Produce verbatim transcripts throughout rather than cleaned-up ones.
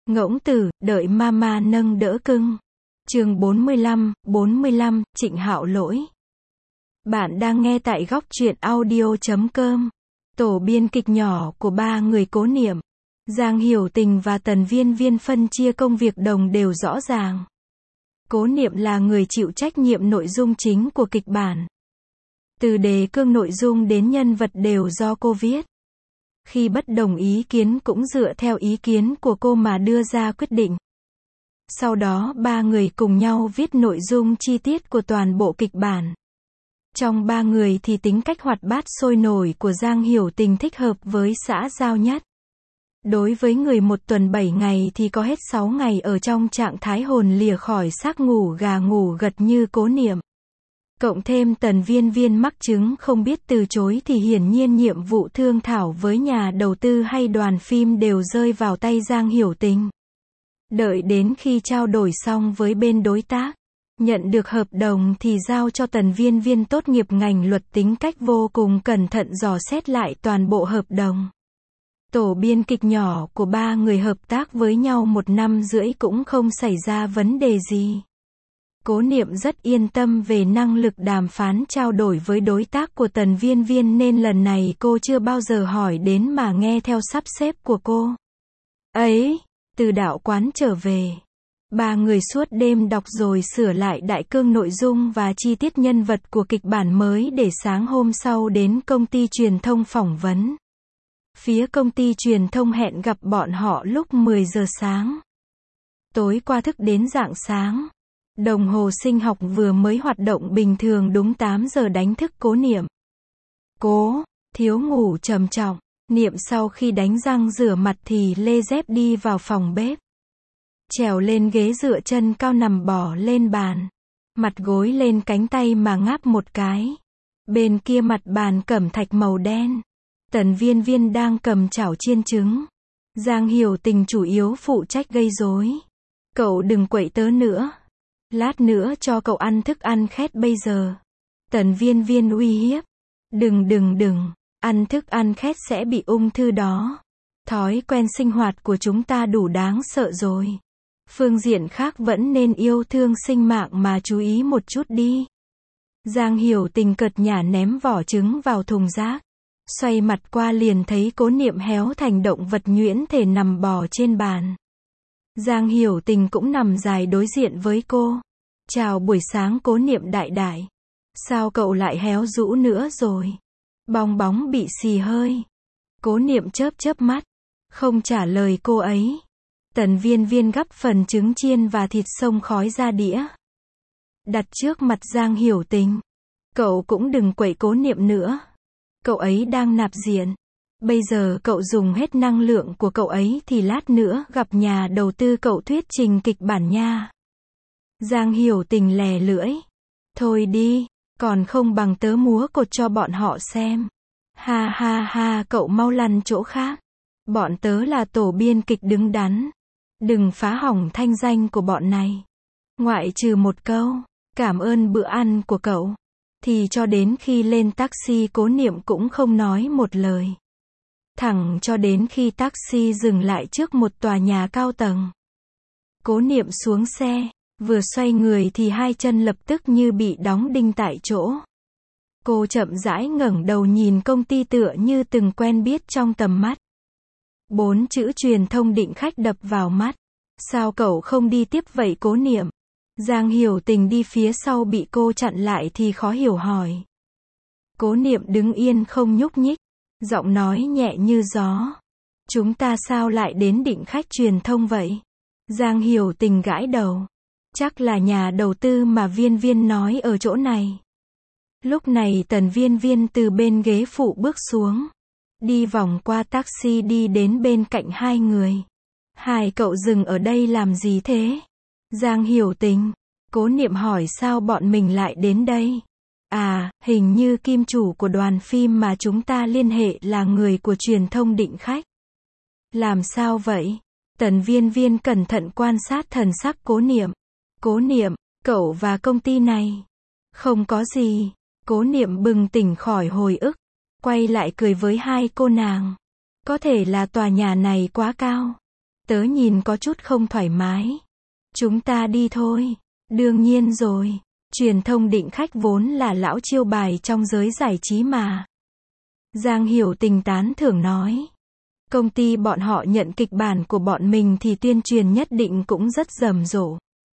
Ngỗng tử, đợi mama nâng đỡ cưng. Chương bốn mươi lăm, bốn mươi lăm, Trịnh Hạo lỗi. Bạn đang nghe tại góc truyện audio chấm com. Tổ biên kịch nhỏ của ba người Cố Niệm, Giang Hiểu Tình và Tần Viên Viên phân chia công việc đồng đều rõ ràng. Cố Niệm là người chịu trách nhiệm nội dung chính của kịch bản. Từ đề cương nội dung đến nhân vật đều do cô viết. Khi bất đồng ý kiến cũng dựa theo ý kiến của cô mà đưa ra quyết định. Sau đó ba người cùng nhau viết nội dung chi tiết của toàn bộ kịch bản. Trong ba người thì tính cách hoạt bát sôi nổi của Giang Hiểu Tình thích hợp với xã giao nhất. Đối với người một tuần bảy ngày thì có hết sáu ngày ở trong trạng thái hồn lìa khỏi xác ngủ gà ngủ gật như Cố Niệm. Cộng thêm Tần Viên Viên mắc chứng không biết từ chối thì hiển nhiên nhiệm vụ thương thảo với nhà đầu tư hay đoàn phim đều rơi vào tay Giang Hiểu Tình. Đợi đến khi trao đổi xong với bên đối tác, nhận được hợp đồng thì giao cho Tần Viên Viên tốt nghiệp ngành luật tính cách vô cùng cẩn thận dò xét lại toàn bộ hợp đồng. Tổ biên kịch nhỏ của ba người hợp tác với nhau một năm rưỡi cũng không xảy ra vấn đề gì. Cố Niệm rất yên tâm về năng lực đàm phán trao đổi với đối tác của Tần Viên Viên nên lần này cô chưa bao giờ hỏi đến mà nghe theo sắp xếp của cô. Ấy, từ đạo quán trở về, ba người suốt đêm đọc rồi sửa lại đại cương nội dung và chi tiết nhân vật của kịch bản mới để sáng hôm sau đến công ty truyền thông phỏng vấn. Phía công ty truyền thông hẹn gặp bọn họ lúc mười giờ sáng. Tối qua thức đến rạng sáng. Đồng hồ sinh học vừa mới hoạt động bình thường đúng tám giờ đánh thức Cố Niệm. Cố, thiếu ngủ trầm trọng. Niệm sau khi đánh răng rửa mặt thì lê dép đi vào phòng bếp. Trèo lên ghế dựa chân cao nằm bò lên bàn. Mặt gối lên cánh tay mà ngáp một cái. Bên kia mặt bàn cẩm thạch màu đen. Tần Viên Viên đang cầm chảo chiên trứng. Giang Hiểu Tình chủ yếu phụ trách gây rối. Cậu đừng quậy tớ nữa. Lát nữa cho cậu ăn thức ăn khét bây giờ. Tần Viên Viên uy hiếp. Đừng đừng đừng, ăn thức ăn khét sẽ bị ung thư đó. Thói quen sinh hoạt của chúng ta đủ đáng sợ rồi. Phương diện khác vẫn nên yêu thương sinh mạng mà chú ý một chút đi. Giang Hiểu Tình cợt nhả ném vỏ trứng vào thùng rác. Xoay mặt qua liền thấy Cố Niệm héo thành động vật nhuyễn thể nằm bò trên bàn. Giang Hiểu Tình cũng nằm dài đối diện với cô. Chào buổi sáng Cố Niệm đại đại. Sao cậu lại héo rũ nữa rồi? Bong bóng bị xì hơi. Cố Niệm chớp chớp mắt. Không trả lời cô ấy. Tần Viên Viên gắp phần trứng chiên và thịt xông khói ra đĩa. Đặt trước mặt Giang Hiểu Tình. Cậu cũng đừng quậy Cố Niệm nữa. Cậu ấy đang nạp diện. Bây giờ cậu dùng hết năng lượng của cậu ấy thì lát nữa gặp nhà đầu tư cậu thuyết trình kịch bản nha. Giang Hiểu Tình lè lưỡi. Thôi đi, còn không bằng tớ múa cột cho bọn họ xem. Ha ha ha, cậu mau lăn chỗ khác. Bọn tớ là tổ biên kịch đứng đắn. Đừng phá hỏng thanh danh của bọn này. Ngoại trừ một câu, cảm ơn bữa ăn của cậu. Thì cho đến khi lên taxi Cố Niệm cũng không nói một lời. Thẳng cho đến khi taxi dừng lại trước một tòa nhà cao tầng. Cố Niệm xuống xe, vừa xoay người thì hai chân lập tức như bị đóng đinh tại chỗ. Cô chậm rãi ngẩng đầu nhìn công ty tựa như từng quen biết trong tầm mắt. Bốn chữ truyền thông định khách đập vào mắt. Sao cậu không đi tiếp vậy Cố Niệm? Giang Hiểu Tình đi phía sau bị cô chặn lại thì khó hiểu hỏi. Cố Niệm đứng yên không nhúc nhích. Giọng nói nhẹ như gió. Chúng ta sao lại đến định khách truyền thông vậy? Giang Hiểu Tình gãi đầu. Chắc là nhà đầu tư mà Viên Viên nói ở chỗ này. Lúc này Tần Viên Viên từ bên ghế phụ bước xuống. Đi vòng qua taxi đi đến bên cạnh hai người. Hai cậu dừng ở đây làm gì thế? Giang Hiểu Tình. Cố Niệm hỏi sao bọn mình lại đến đây? À, hình như kim chủ của đoàn phim mà chúng ta liên hệ là người của truyền thông định khách. Làm sao vậy? Tần Viên Viên cẩn thận quan sát thần sắc Cố Niệm. Cố Niệm, cậu và công ty này. Không có gì. Cố Niệm bừng tỉnh khỏi hồi ức. Quay lại cười với hai cô nàng. Có thể là tòa nhà này quá cao. Tớ nhìn có chút không thoải mái. Chúng ta đi thôi. Đương nhiên rồi. Truyền thông định khách vốn là lão chiêu bài trong giới giải trí mà. Giang Hiểu Tình tán thưởng nói. Công ty bọn họ nhận kịch bản của bọn mình thì tuyên truyền nhất định cũng rất rầm rộ.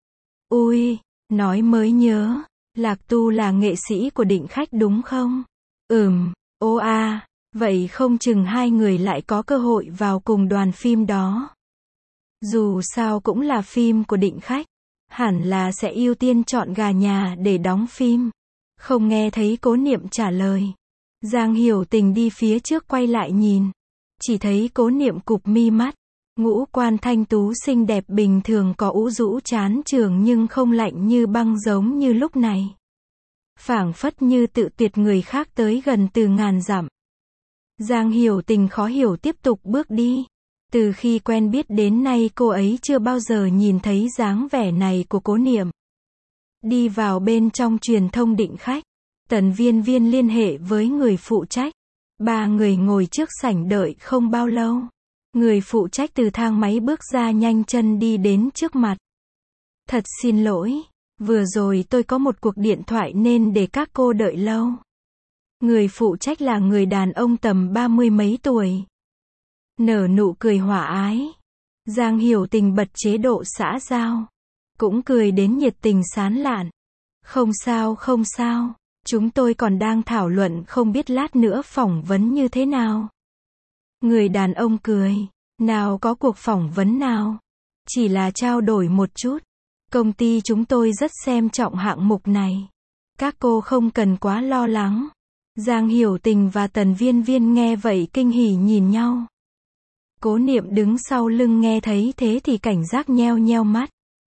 Ui, nói mới nhớ, Lạc Tu là nghệ sĩ của định khách đúng không? Ừm, ô a, vậy không chừng hai người lại có cơ hội vào cùng đoàn phim đó. Dù sao cũng là phim của định khách, hẳn là sẽ ưu tiên chọn gà nhà để đóng phim. Không nghe thấy Cố Niệm trả lời. Giang Hiểu Tình đi phía trước quay lại nhìn. Chỉ thấy Cố Niệm cụp mi mắt. Ngũ quan thanh tú xinh đẹp bình thường có ủ rũ chán chường nhưng không lạnh như băng giống như lúc này. Phảng phất như tự tuyệt người khác tới gần từ ngàn dặm. Giang Hiểu Tình khó hiểu tiếp tục bước đi. Từ khi quen biết đến nay cô ấy chưa bao giờ nhìn thấy dáng vẻ này của Cố Niệm. Đi vào bên trong truyền thông định khách. Tần Viên Viên liên hệ với người phụ trách. Ba người ngồi trước sảnh đợi không bao lâu. Người phụ trách từ thang máy bước ra nhanh chân đi đến trước mặt. Thật xin lỗi, vừa rồi tôi có một cuộc điện thoại nên để các cô đợi lâu. Người phụ trách là người đàn ông tầm ba mươi mấy tuổi. Nở nụ cười hòa ái. Giang Hiểu Tình bật chế độ xã giao. Cũng cười đến nhiệt tình sán lạn. Không sao không sao, chúng tôi còn đang thảo luận không biết lát nữa phỏng vấn như thế nào. Người đàn ông cười. Nào có cuộc phỏng vấn nào. Chỉ là trao đổi một chút. Công ty chúng tôi rất xem trọng hạng mục này. Các cô không cần quá lo lắng. Giang Hiểu Tình và Tần Viên Viên nghe vậy kinh hỉ nhìn nhau. Cố Niệm đứng sau lưng nghe thấy thế thì cảnh giác nheo nheo mắt.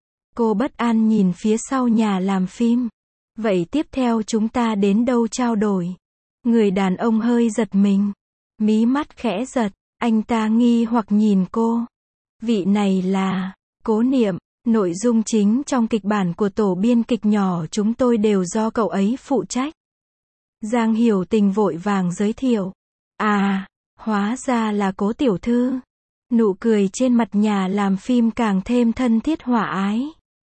Cô bất an nhìn phía sau nhà làm phim. Vậy tiếp theo chúng ta đến đâu trao đổi? Người đàn ông hơi giật mình. Mí mắt khẽ giật. Anh ta nghi hoặc nhìn cô. Vị này là Cố Niệm. Nội dung chính trong kịch bản của tổ biên kịch nhỏ chúng tôi đều do cậu ấy phụ trách. Giang Hiểu Tình vội vàng giới thiệu. À, hóa ra là Cố tiểu thư. Nụ cười trên mặt nhà làm phim càng thêm thân thiết hòa ái.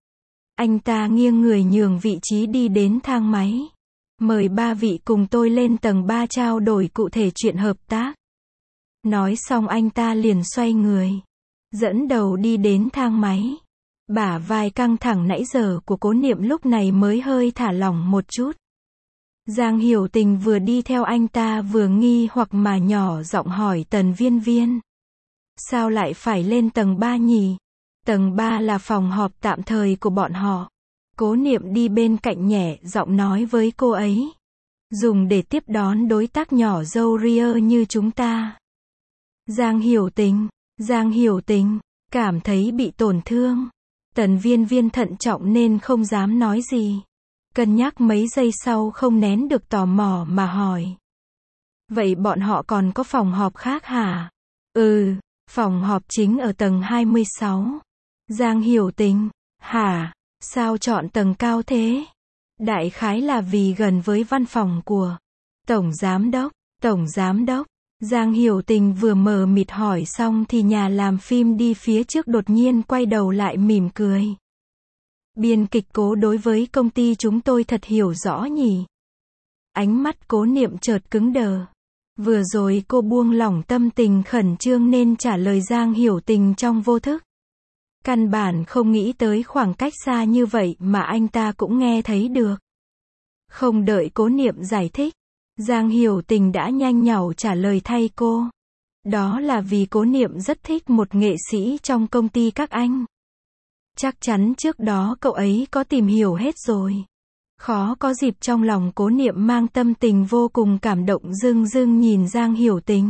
Anh ta nghiêng người nhường vị trí đi đến thang máy. Mời ba vị cùng tôi lên tầng ba trao đổi cụ thể chuyện hợp tác. Nói xong anh ta liền xoay người. Dẫn đầu đi đến thang máy. Bả vai căng thẳng nãy giờ của Cố Niệm lúc này mới hơi thả lỏng một chút. Giang Hiểu Tình vừa đi theo anh ta vừa nghi hoặc mà nhỏ giọng hỏi Tần Viên Viên. Sao lại phải lên tầng ba nhỉ? Tầng ba là phòng họp tạm thời của bọn họ. Cố Niệm đi bên cạnh nhẹ giọng nói với cô ấy. Dùng để tiếp đón đối tác nhỏ dâu ria như chúng ta. Giang Hiểu Tình, Giang Hiểu Tình, cảm thấy bị tổn thương. Tần Viên Viên thận trọng nên không dám nói gì. Cân nhắc mấy giây sau không nén được tò mò mà hỏi. Vậy bọn họ còn có phòng họp khác hả? Ừ, phòng họp chính ở tầng hai mươi sáu. Giang Hiểu Tình, hả? Sao chọn tầng cao thế? Đại khái là vì gần với văn phòng của Tổng Giám Đốc. Tổng Giám Đốc. Giang Hiểu Tình vừa mờ mịt hỏi xong thì nhà làm phim đi phía trước đột nhiên quay đầu lại mỉm cười. Biên kịch Cố đối với công ty chúng tôi thật hiểu rõ nhỉ. Ánh mắt Cố Niệm chợt cứng đờ. Vừa rồi cô buông lỏng tâm tình khẩn trương nên trả lời Giang Hiểu Tình trong vô thức. Căn bản không nghĩ tới khoảng cách xa như vậy mà anh ta cũng nghe thấy được. Không đợi Cố Niệm giải thích. Giang Hiểu Tình đã nhanh nhảu trả lời thay cô. Đó là vì Cố Niệm rất thích một nghệ sĩ trong công ty các anh. Chắc chắn trước đó cậu ấy có tìm hiểu hết rồi. Khó có dịp trong lòng Cố Niệm mang tâm tình vô cùng cảm động rưng rưng nhìn Giang Hiểu Tình.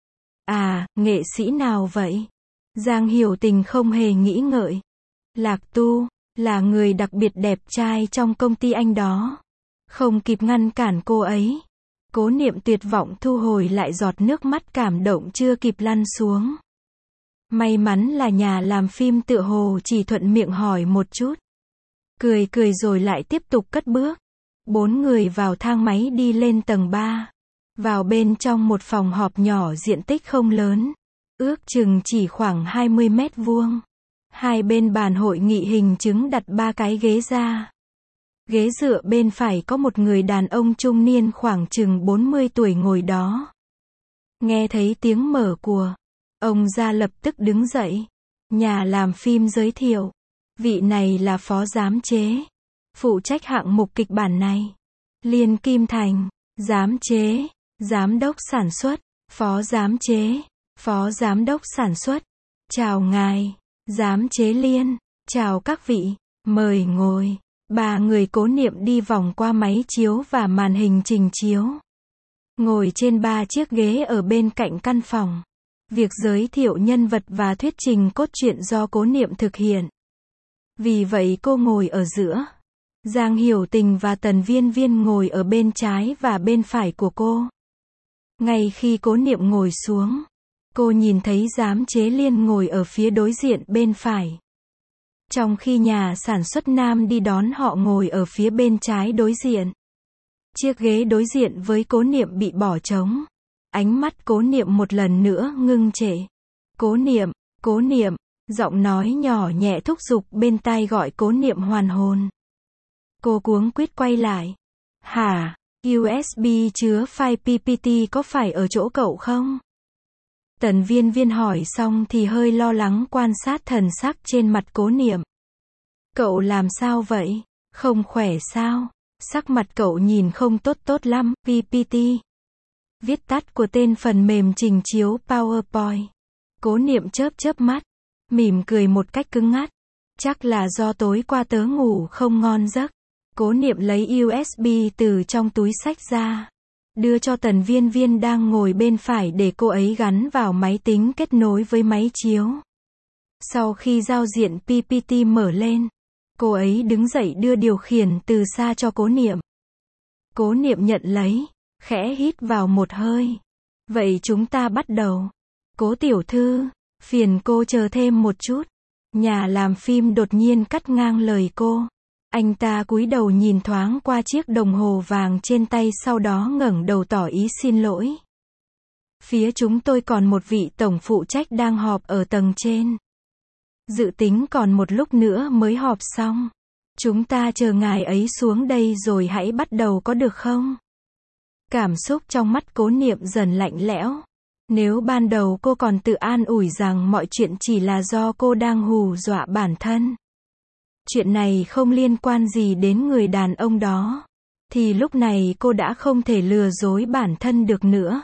À, nghệ sĩ nào vậy? Giang Hiểu Tình không hề nghĩ ngợi. Lạc Tu, là người đặc biệt đẹp trai trong công ty anh đó. Không kịp ngăn cản cô ấy. Cố Niệm tuyệt vọng thu hồi lại giọt nước mắt cảm động chưa kịp lăn xuống. May mắn là nhà làm phim tựa hồ chỉ thuận miệng hỏi một chút. Cười cười rồi lại tiếp tục cất bước. Bốn người vào thang máy đi lên tầng ba. Vào bên trong một phòng họp nhỏ diện tích không lớn. ước chừng chỉ khoảng hai mươi mét vuông. Hai bên bàn hội nghị hình chứng đặt ba cái ghế ra. Ghế dựa bên phải có một người đàn ông trung niên khoảng chừng bốn mươi tuổi ngồi đó. Nghe thấy tiếng mở của, ông ra lập tức đứng dậy. Nhà làm phim giới thiệu, vị này là phó giám chế, phụ trách hạng mục kịch bản này. Liên Kim Thành, giám chế, giám đốc sản xuất, phó giám chế, phó giám đốc sản xuất. Chào ngài, giám chế Liên, chào các vị, mời ngồi. Ba người Cố Niệm đi vòng qua máy chiếu và màn hình trình chiếu. Ngồi trên ba chiếc ghế ở bên cạnh căn phòng. Việc giới thiệu nhân vật và thuyết trình cốt truyện do Cố Niệm thực hiện. Vì vậy cô ngồi ở giữa. Giang Hiểu Tình và Tần Viên Viên ngồi ở bên trái và bên phải của cô. Ngay khi Cố Niệm ngồi xuống, cô nhìn thấy giám chế Liên ngồi ở phía đối diện bên phải. Trong khi nhà sản xuất nam đi đón họ ngồi ở phía bên trái đối diện. Chiếc ghế đối diện với Cố Niệm bị bỏ trống. Ánh mắt Cố Niệm một lần nữa ngưng trệ. Cố Niệm, Cố Niệm, giọng nói nhỏ nhẹ thúc giục bên tai gọi Cố Niệm hoàn hồn. Cô cuống quýt quay lại. Hả, u ét bê chứa file pê pê tê có phải ở chỗ cậu không? Tần Viên Viên hỏi xong thì hơi lo lắng quan sát thần sắc trên mặt Cố Niệm. Cậu làm sao vậy? Không khỏe sao? Sắc mặt cậu nhìn không tốt tốt lắm, pê pê tê. Viết tắt của tên phần mềm trình chiếu PowerPoint. Cố Niệm chớp chớp mắt, mỉm cười một cách cứng ngắc. Chắc là do tối qua tớ ngủ không ngon giấc. Cố Niệm lấy u ét bê từ trong túi xách ra, đưa cho Tần Viên Viên đang ngồi bên phải để cô ấy gắn vào máy tính kết nối với máy chiếu. Sau khi giao diện pê pê tê mở lên, cô ấy đứng dậy đưa điều khiển từ xa cho Cố Niệm. Cố Niệm nhận lấy, khẽ hít vào một hơi. Vậy chúng ta bắt đầu. Cố tiểu thư, phiền cô chờ thêm một chút. Nhà làm phim đột nhiên cắt ngang lời cô. Anh ta cúi đầu nhìn thoáng qua chiếc đồng hồ vàng trên tay, sau đó ngẩng đầu tỏ ý xin lỗi. Phía chúng tôi còn một vị tổng phụ trách đang họp ở tầng trên. Dự tính còn một lúc nữa mới họp xong. Chúng ta chờ ngài ấy xuống đây rồi hãy bắt đầu có được không? Cảm xúc trong mắt Cố Niệm dần lạnh lẽo. Nếu ban đầu cô còn tự an ủi rằng mọi chuyện chỉ là do cô đang hù dọa bản thân, chuyện này không liên quan gì đến người đàn ông đó, thì lúc này cô đã không thể lừa dối bản thân được nữa.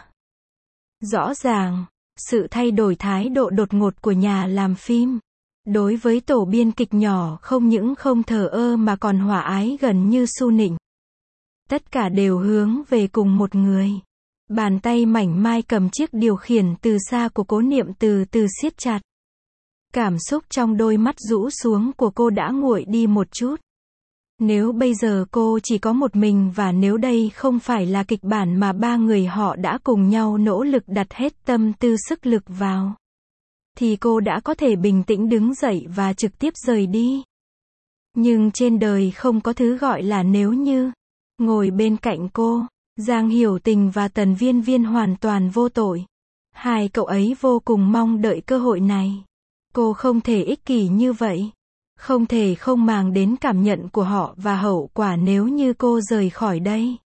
Rõ ràng, sự thay đổi thái độ đột ngột của nhà làm phim đối với tổ biên kịch nhỏ không những không thờ ơ mà còn hòa ái gần như su nịnh. Tất cả đều hướng về cùng một người. Bàn tay mảnh mai cầm chiếc điều khiển từ xa của Cố Niệm từ từ siết chặt. Cảm xúc trong đôi mắt rũ xuống của cô đã nguội đi một chút. Nếu bây giờ cô chỉ có một mình và nếu đây không phải là kịch bản mà ba người họ đã cùng nhau nỗ lực đặt hết tâm tư sức lực vào, thì cô đã có thể bình tĩnh đứng dậy và trực tiếp rời đi. Nhưng trên đời không có thứ gọi là nếu như. Ngồi bên cạnh cô, Giang Hiểu Tình và Tần Viên Viên hoàn toàn vô tội. Hai cậu ấy vô cùng mong đợi cơ hội này. Cô không thể ích kỷ như vậy. Không thể không màng đến cảm nhận của họ và hậu quả nếu như cô rời khỏi đây.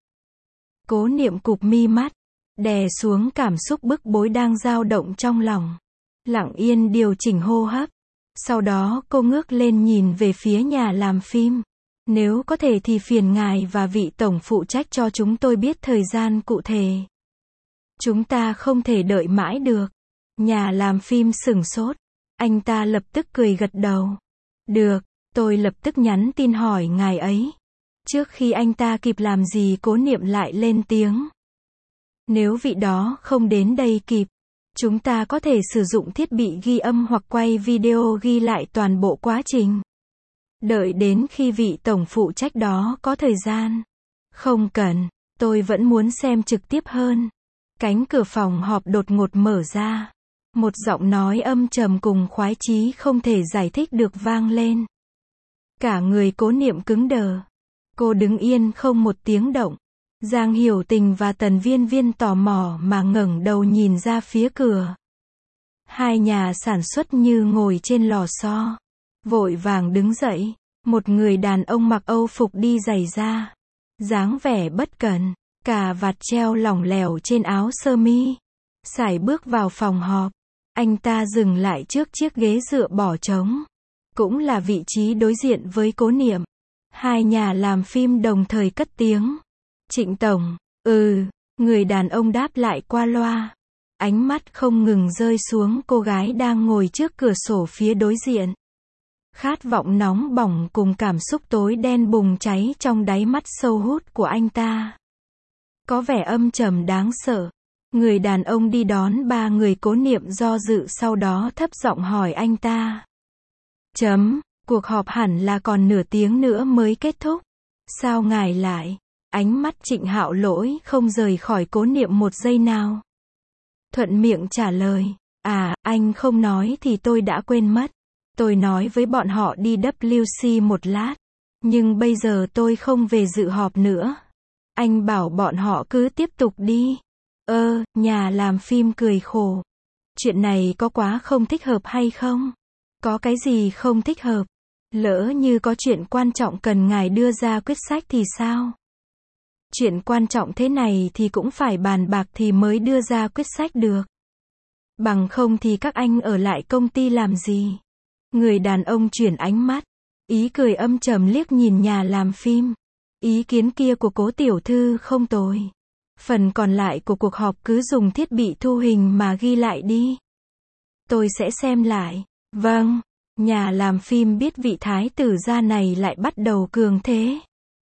Cố Niệm cụp mi mắt, đè xuống cảm xúc bức bối đang dao động trong lòng. Lặng yên điều chỉnh hô hấp. Sau đó cô ngước lên nhìn về phía nhà làm phim. Nếu có thể thì phiền ngài và vị tổng phụ trách cho chúng tôi biết thời gian cụ thể. Chúng ta không thể đợi mãi được. Nhà làm phim sửng sốt. Anh ta lập tức cười gật đầu. Được, tôi lập tức nhắn tin hỏi ngài ấy. Trước khi anh ta kịp làm gì Cố Niệm lại lên tiếng. Nếu vị đó không đến đây kịp, chúng ta có thể sử dụng thiết bị ghi âm hoặc quay video ghi lại toàn bộ quá trình. Đợi đến khi vị tổng phụ trách đó có thời gian. Không cần, tôi vẫn muốn xem trực tiếp hơn. Cánh cửa phòng họp đột ngột mở ra. Một giọng nói âm trầm cùng khoái chí không thể giải thích được vang lên. Cả người Cố Niệm cứng đờ. Cô đứng yên không một tiếng động. Giang Hiểu Tình và Tần Viên Viên tò mò mà ngẩng đầu nhìn ra phía cửa. Hai nhà sản xuất như ngồi trên lò xo. Vội vàng đứng dậy. Một người đàn ông mặc âu phục đi giày da. Dáng vẻ bất cẩn. Cà vạt treo lỏng lẻo trên áo sơ mi. Sải bước vào phòng họp. Anh ta dừng lại trước chiếc ghế dựa bỏ trống. Cũng là vị trí đối diện với Cố Niệm. Hai nhà làm phim đồng thời cất tiếng. Trịnh Tổng, ừ, người đàn ông đáp lại qua loa. Ánh mắt không ngừng rơi xuống cô gái đang ngồi trước cửa sổ phía đối diện. Khát vọng nóng bỏng cùng cảm xúc tối đen bùng cháy trong đáy mắt sâu hút của anh ta. Có vẻ âm trầm đáng sợ. Người đàn ông đi đón ba người Cố Niệm do dự sau đó thấp giọng hỏi anh ta. Chấm, cuộc họp hẳn là còn nửa tiếng nữa mới kết thúc. Sao ngài lại? Ánh mắt Trịnh Hạo Lỗi không rời khỏi Cố Niệm một giây nào. Thuận miệng trả lời. À, anh không nói thì tôi đã quên mất. Tôi nói với bọn họ đi W C một lát. Nhưng bây giờ tôi không về dự họp nữa. Anh bảo bọn họ cứ tiếp tục đi. Ơ, nhà làm phim cười khổ. Chuyện này có quá không thích hợp hay không? Có cái gì không thích hợp? Lỡ như có chuyện quan trọng cần ngài đưa ra quyết sách thì sao? Chuyện quan trọng thế này thì cũng phải bàn bạc thì mới đưa ra quyết sách được. Bằng không thì các anh ở lại công ty làm gì? Người đàn ông chuyển ánh mắt. Ý cười âm trầm liếc nhìn nhà làm phim. Ý kiến kia của Cố tiểu thư không tồi. Phần còn lại của cuộc họp cứ dùng thiết bị thu hình mà ghi lại đi. Tôi sẽ xem lại. Vâng. Nhà làm phim biết vị thái tử gia này lại bắt đầu cường thế.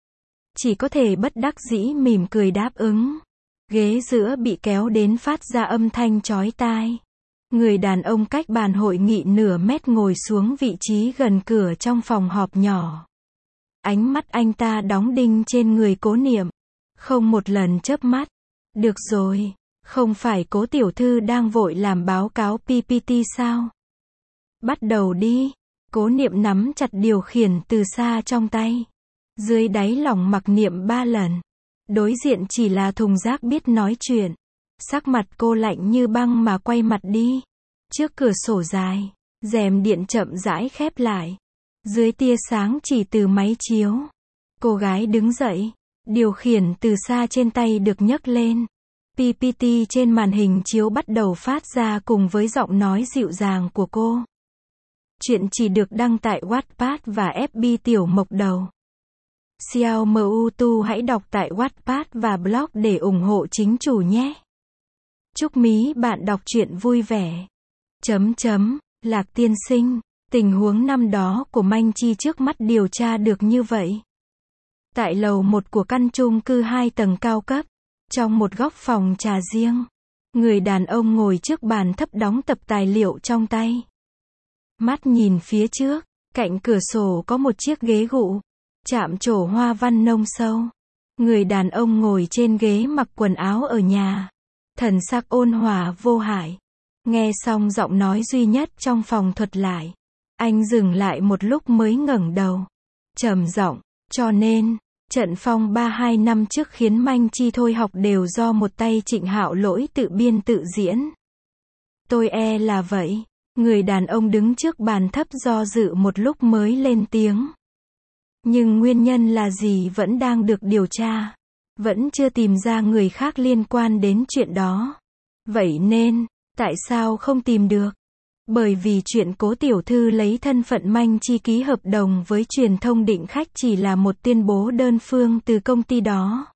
Chỉ có thể bất đắc dĩ mỉm cười đáp ứng. Ghế giữa bị kéo đến phát ra âm thanh chói tai. Người đàn ông cách bàn hội nghị nửa mét ngồi xuống vị trí gần cửa trong phòng họp nhỏ. Ánh mắt anh ta đóng đinh trên người Cố Niệm. Không một lần chớp mắt. Được rồi, không phải Cố tiểu thư đang vội làm báo cáo pê pê tê sao? Bắt đầu đi. Cố Niệm nắm chặt điều khiển từ xa trong tay. Dưới đáy lòng mặc niệm ba lần. Đối diện chỉ là thùng rác biết nói chuyện. Sắc mặt cô lạnh như băng mà quay mặt đi. Trước cửa sổ dài, rèm điện chậm rãi khép lại. Dưới tia sáng chỉ từ máy chiếu. Cô gái đứng dậy. Điều khiển từ xa trên tay được nhấc lên. pê pê tê trên màn hình chiếu bắt đầu phát ra cùng với giọng nói dịu dàng của cô. Chuyện chỉ được đăng tại Wattpad và ép bê Tiểu Mộc Đầu. Xiao Mu Tu hãy đọc tại Wattpad và blog để ủng hộ chính chủ nhé. Chúc mí bạn đọc truyện vui vẻ. Chấm chấm, Lạc tiên sinh, tình huống năm đó của Manh Chi trước mắt điều tra được như vậy. Tại lầu một của căn chung cư hai tầng cao cấp, trong một góc phòng trà riêng, người đàn ông ngồi trước bàn thấp đóng tập tài liệu trong tay. Mắt nhìn phía trước, cạnh cửa sổ có một chiếc ghế gụ, chạm trổ hoa văn nông sâu. Người đàn ông ngồi trên ghế mặc quần áo ở nhà, thần sắc ôn hòa vô hại. Nghe xong giọng nói duy nhất trong phòng thuật lại, anh dừng lại một lúc mới ngẩng đầu, trầm giọng, cho nên, trận phong ba hai năm trước khiến Manh Chi thôi học đều do một tay Trịnh Hạo Lỗi tự biên tự diễn. Tôi e là vậy. Người đàn ông đứng trước bàn thấp do dự một lúc mới lên tiếng. Nhưng nguyên nhân là gì vẫn đang được điều tra. Vẫn chưa tìm ra người khác liên quan đến chuyện đó. Vậy nên, tại sao không tìm được? Bởi vì chuyện Cố tiểu thư lấy thân phận Manh Chi ký hợp đồng với truyền thông định khách chỉ là một tuyên bố đơn phương từ công ty đó.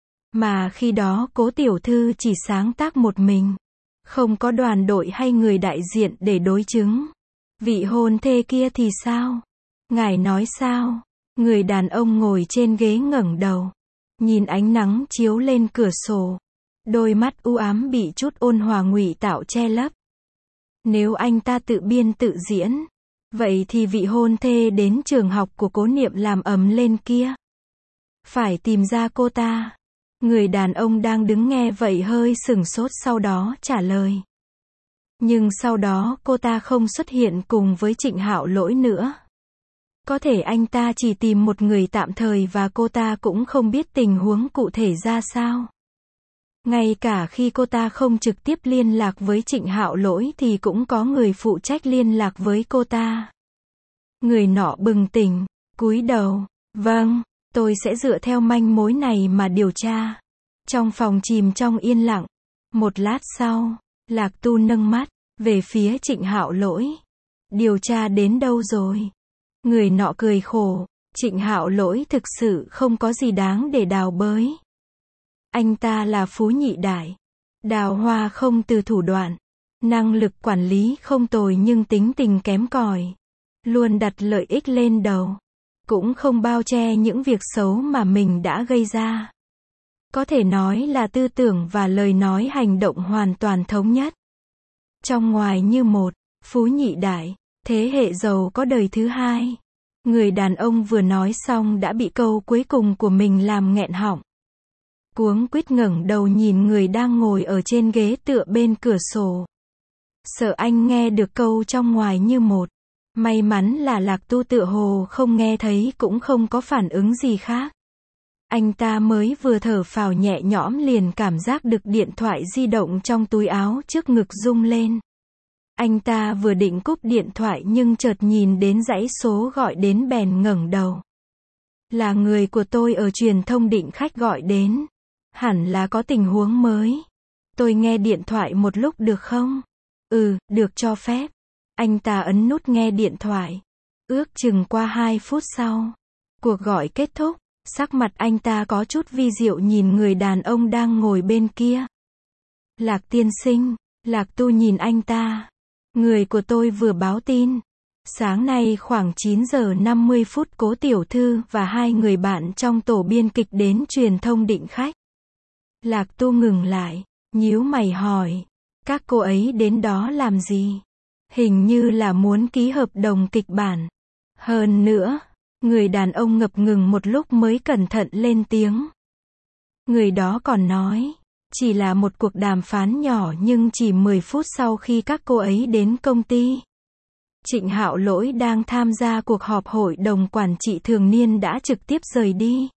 Mà khi đó Cố tiểu thư chỉ sáng tác một mình. Không có đoàn đội hay người đại diện để đối chứng. Vị hôn thê kia thì sao? Ngài nói sao? Người đàn ông ngồi trên ghế ngẩng đầu. Nhìn ánh nắng chiếu lên cửa sổ. Đôi mắt u ám bị chút ôn hòa ngụy tạo che lấp. Nếu anh ta tự biên tự diễn, vậy thì vị hôn thê đến trường học của Cố Niệm làm ầm lên kia. Phải tìm ra cô ta. Người đàn ông đang đứng nghe vậy hơi sửng sốt sau đó trả lời. Nhưng sau đó cô ta không xuất hiện cùng với Trịnh Hạo Lỗi nữa. Có thể anh ta chỉ tìm một người tạm thời và cô ta cũng không biết tình huống cụ thể ra sao. Ngay cả khi cô ta không trực tiếp liên lạc với Trịnh Hạo Lỗi thì cũng có người phụ trách liên lạc với cô ta. Người nọ bừng tỉnh, cúi đầu, vâng, tôi sẽ dựa theo manh mối này mà điều tra. Trong phòng chìm trong yên lặng. Một lát sau, Lạc Tu nâng mắt về phía Trịnh Hạo Lỗi. Điều tra đến đâu rồi? Người nọ cười khổ, Trịnh Hạo Lỗi thực sự không có gì đáng để đào bới. Anh ta là phú nhị đại, đào hoa không từ thủ đoạn, năng lực quản lý không tồi nhưng tính tình kém cỏi, luôn đặt lợi ích lên đầu, cũng không bao che những việc xấu mà mình đã gây ra. Có thể nói là tư tưởng và lời nói hành động hoàn toàn thống nhất. Trong ngoài như một, phú nhị đại, thế hệ giàu có đời thứ hai. Người đàn ông vừa nói xong đã bị câu cuối cùng của mình làm nghẹn họng. Cuống quýt ngẩng đầu nhìn người đang ngồi ở trên ghế tựa bên cửa sổ. Sợ anh nghe được câu trong ngoài như một. May mắn là Lạc Tu tựa hồ không nghe thấy cũng không có phản ứng gì khác. Anh ta mới vừa thở phào nhẹ nhõm liền cảm giác được điện thoại di động trong túi áo trước ngực rung lên. Anh ta vừa định cúp điện thoại nhưng chợt nhìn đến dãy số gọi đến bèn ngẩng đầu. Là người của tôi ở truyền thông Định Khách gọi đến. Hẳn là có tình huống mới. Tôi nghe điện thoại một lúc được không? Ừ, được cho phép. Anh ta ấn nút nghe điện thoại. Ước chừng qua hai phút sau. Cuộc gọi kết thúc. Sắc mặt anh ta có chút vi diệu nhìn người đàn ông đang ngồi bên kia. Lạc tiên sinh. Lạc Tu nhìn anh ta. Người của tôi vừa báo tin. Sáng nay khoảng chín giờ năm mươi phút Cố tiểu thư và hai người bạn trong tổ biên kịch đến truyền thông Định Khách. Lạc Tu ngừng lại, nhíu mày hỏi. Các cô ấy đến đó làm gì? Hình như là muốn ký hợp đồng kịch bản. Hơn nữa, người đàn ông ngập ngừng một lúc mới cẩn thận lên tiếng. Người đó còn nói, chỉ là một cuộc đàm phán nhỏ nhưng chỉ mười phút sau khi các cô ấy đến công ty. Trịnh Hạo Lỗi đang tham gia cuộc họp hội đồng quản trị thường niên đã trực tiếp rời đi.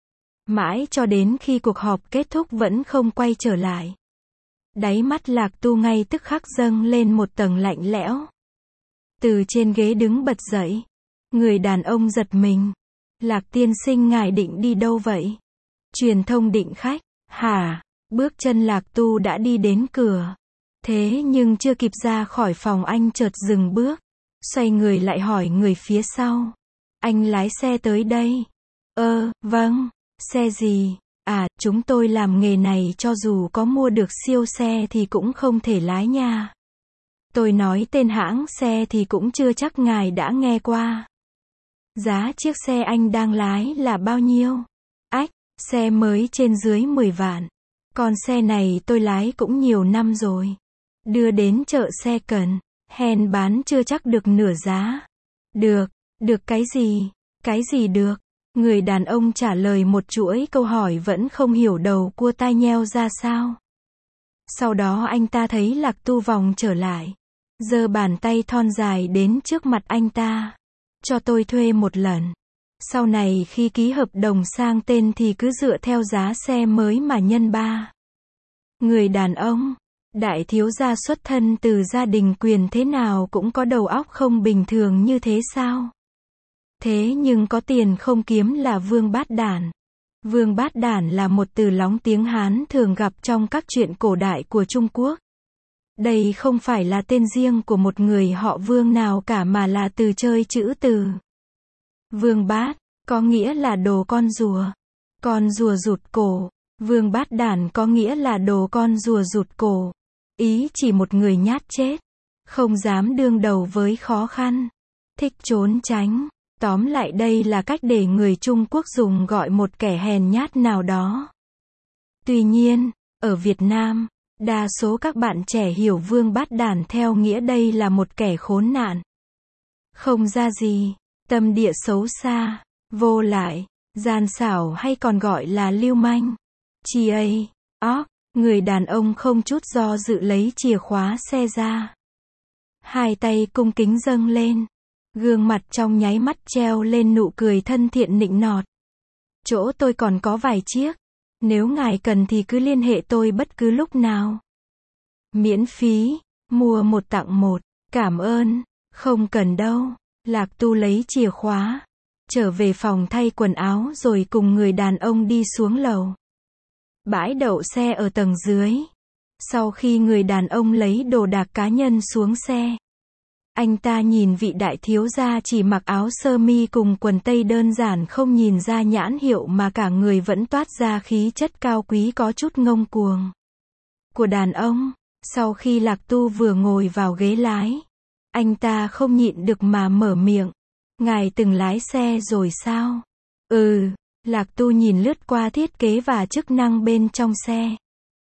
Mãi cho đến khi cuộc họp kết thúc vẫn không quay trở lại. Đáy mắt Lạc Tu ngay tức khắc dâng lên một tầng lạnh lẽo. Từ trên ghế đứng bật dậy. Người đàn ông giật mình. Lạc tiên sinh ngài định đi đâu vậy? Truyền thông Định Khách. Hả? Bước chân Lạc Tu đã đi đến cửa. Thế nhưng chưa kịp ra khỏi phòng anh chợt dừng bước. Xoay người lại hỏi người phía sau. Anh lái xe tới đây? Ơ, vâng. Xe gì? À, chúng tôi làm nghề này cho dù có mua được siêu xe thì cũng không thể lái nha. Tôi nói tên hãng xe thì cũng chưa chắc ngài đã nghe qua. Giá chiếc xe anh đang lái là bao nhiêu? Ách, xe mới trên dưới mười vạn. Còn xe này tôi lái cũng nhiều năm rồi. Đưa đến chợ xe cần, hèn bán chưa chắc được nửa giá. Được, được cái gì? Cái gì được? Người đàn ông trả lời một chuỗi câu hỏi vẫn không hiểu đầu cua tai nheo ra sao. Sau đó anh ta thấy Lạc Tu vòng trở lại. Giơ bàn tay thon dài đến trước mặt anh ta. Cho tôi thuê một lần. Sau này khi ký hợp đồng sang tên thì cứ dựa theo giá xe mới mà nhân ba. Người đàn ông, đại thiếu gia xuất thân từ gia đình quyền thế nào cũng có đầu óc không bình thường như thế sao? Thế nhưng có tiền không kiếm là vương bát đản. Vương bát đản là một từ lóng tiếng Hán thường gặp trong các truyện cổ đại của Trung Quốc. Đây không phải là tên riêng của một người họ Vương nào cả mà là từ chơi chữ từ. Vương bát, có nghĩa là đồ con rùa. Con rùa rụt cổ. Vương bát đản có nghĩa là đồ con rùa rụt cổ. Ý chỉ một người nhát chết. Không dám đương đầu với khó khăn. Thích trốn tránh. Tóm lại đây là cách để người Trung Quốc dùng gọi một kẻ hèn nhát nào đó. Tuy nhiên, ở Việt Nam, đa số các bạn trẻ hiểu Vương bát đản theo nghĩa đây là một kẻ khốn nạn. Không ra gì, tâm địa xấu xa, vô lại, gian xảo hay còn gọi là lưu manh. Chi ấy, óc, người đàn ông không chút do dự lấy chìa khóa xe ra. Hai tay cung kính dâng lên. Gương mặt trong nháy mắt treo lên nụ cười thân thiện nịnh nọt. Chỗ tôi còn có vài chiếc. Nếu ngài cần thì cứ liên hệ tôi bất cứ lúc nào. Miễn phí, mua một tặng một, cảm ơn, không cần đâu. Lạc Tu lấy chìa khóa, trở về phòng thay quần áo rồi cùng người đàn ông đi xuống lầu. Bãi đậu xe ở tầng dưới. Sau khi người đàn ông lấy đồ đạc cá nhân xuống xe, anh ta nhìn vị đại thiếu gia chỉ mặc áo sơ mi cùng quần tây đơn giản không nhìn ra nhãn hiệu mà cả người vẫn toát ra khí chất cao quý có chút ngông cuồng của đàn ông. Sau khi Lạc Tu vừa ngồi vào ghế lái, anh ta không nhịn được mà mở miệng. Ngài từng lái xe rồi sao? Ừ, Lạc Tu nhìn lướt qua thiết kế và chức năng bên trong xe.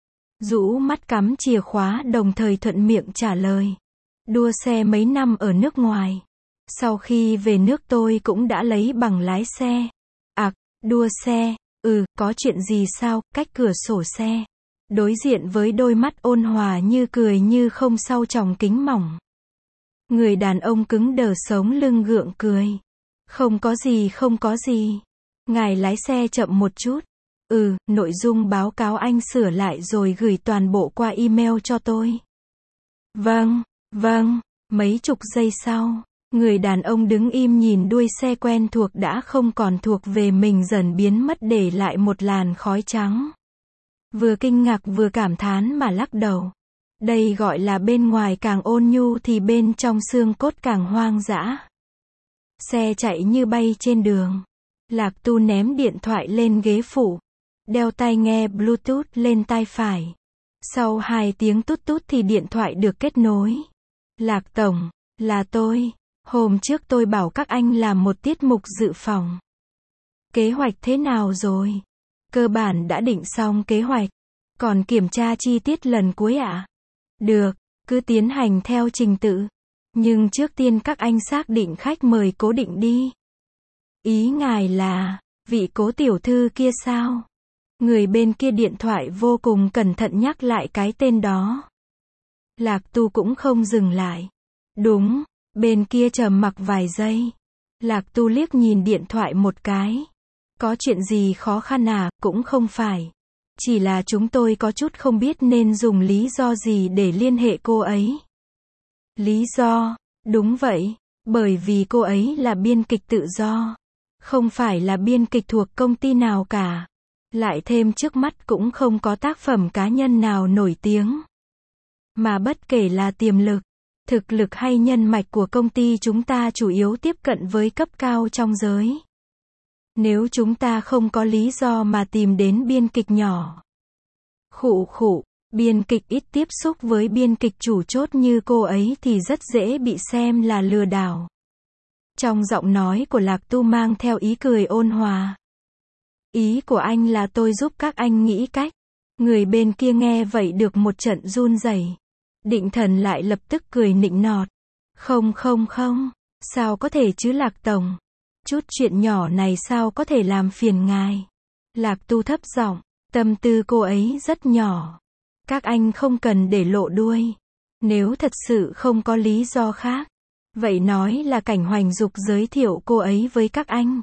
Rũ mắt cắm chìa khóa đồng thời thuận miệng trả lời. Đua xe mấy năm ở nước ngoài. Sau khi về nước tôi cũng đã lấy bằng lái xe. À, đua xe, ừ, có chuyện gì sao? Cách cửa sổ xe, đối diện với đôi mắt ôn hòa như cười như không sau tròng kính mỏng. Người đàn ông cứng đờ sống lưng gượng cười. Không có gì không có gì. Ngài lái xe chậm một chút. Ừ, nội dung báo cáo anh sửa lại rồi gửi toàn bộ qua email cho tôi. Vâng, vâng. Mấy chục giây sau, người đàn ông đứng im nhìn đuôi xe quen thuộc đã không còn thuộc về mình dần biến mất để lại một làn khói trắng. Vừa kinh ngạc vừa cảm thán mà lắc đầu. Đây gọi là bên ngoài càng ôn nhu thì bên trong xương cốt càng hoang dã. Xe chạy như bay trên đường. Lạc Tu ném điện thoại lên ghế phụ, đeo tai nghe Bluetooth lên tai phải. Sau hai tiếng tút tút thì điện thoại được kết nối. Lạc Tổng, là tôi. Hôm trước tôi bảo các anh làm một tiết mục dự phòng. Kế hoạch thế nào rồi? Cơ bản đã định xong kế hoạch. Còn kiểm tra chi tiết lần cuối ạ? À? Được, cứ tiến hành theo trình tự. Nhưng trước tiên các anh xác định khách mời cố định đi. Ý ngài là, vị cố tiểu thư kia sao? Người bên kia điện thoại vô cùng cẩn thận nhắc lại cái tên đó. Lạc Tu cũng không dừng lại. Đúng, bên kia trầm mặc vài giây. Lạc Tu liếc nhìn điện thoại một cái. Có chuyện gì khó khăn à? Cũng không phải. Chỉ là chúng tôi có chút không biết nên dùng lý do gì để liên hệ cô ấy. Lý do? Đúng vậy, bởi vì cô ấy là biên kịch tự do. Không phải là biên kịch thuộc công ty nào cả. Lại thêm trước mắt cũng không có tác phẩm cá nhân nào nổi tiếng. Mà bất kể là tiềm lực, thực lực hay nhân mạch của công ty chúng ta chủ yếu tiếp cận với cấp cao trong giới. Nếu chúng ta không có lý do mà tìm đến biên kịch nhỏ. Khụ khụ, biên kịch ít tiếp xúc với biên kịch chủ chốt như cô ấy thì rất dễ bị xem là lừa đảo. Trong giọng nói của Lạc Tu mang theo ý cười ôn hòa. Ý của anh là tôi giúp các anh nghĩ cách. Người bên kia nghe vậy được một trận run rẩy. Định Thần lại lập tức cười nịnh nọt. Không không không, sao có thể chứ Lạc Tổng. Chút chuyện nhỏ này sao có thể làm phiền ngài. Lạc Tu thấp giọng, tâm tư cô ấy rất nhỏ. Các anh không cần để lộ đuôi. Nếu thật sự không có lý do khác, vậy nói là Cảnh Hoành Dục giới thiệu cô ấy với các anh.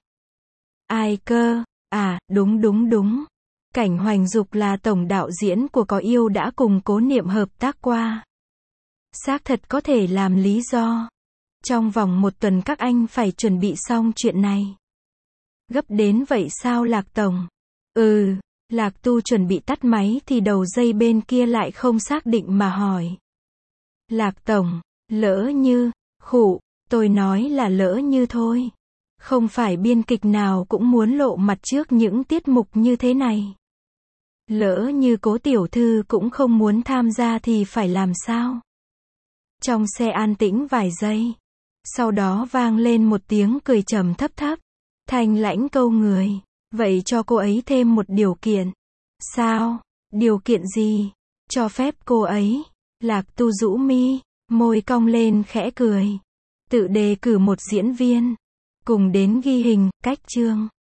Ai cơ? À, đúng đúng đúng. Cảnh Hoành Dục là tổng đạo diễn của Có Yêu đã cùng Cố Niệm hợp tác qua. Xác thật có thể làm lý do. Trong vòng một tuần các anh phải chuẩn bị xong chuyện này. Gấp đến vậy sao Lạc Tổng? Ừ, Lạc Tu chuẩn bị tắt máy thì đầu dây bên kia lại không xác định mà hỏi. Lạc Tổng, lỡ như, khụ, tôi nói là lỡ như thôi. Không phải biên kịch nào cũng muốn lộ mặt trước những tiết mục như thế này. Lỡ như Cố tiểu thư cũng không muốn tham gia thì phải làm sao? Trong xe an tĩnh vài giây. Sau đó vang lên một tiếng cười trầm thấp thấp. Thanh lãnh câu người. Vậy cho cô ấy thêm một điều kiện. Sao? Điều kiện gì? Cho phép cô ấy. Lạc Tu rũ mi, môi cong lên khẽ cười. Tự đề cử một diễn viên. Cùng đến ghi hình, cách chương.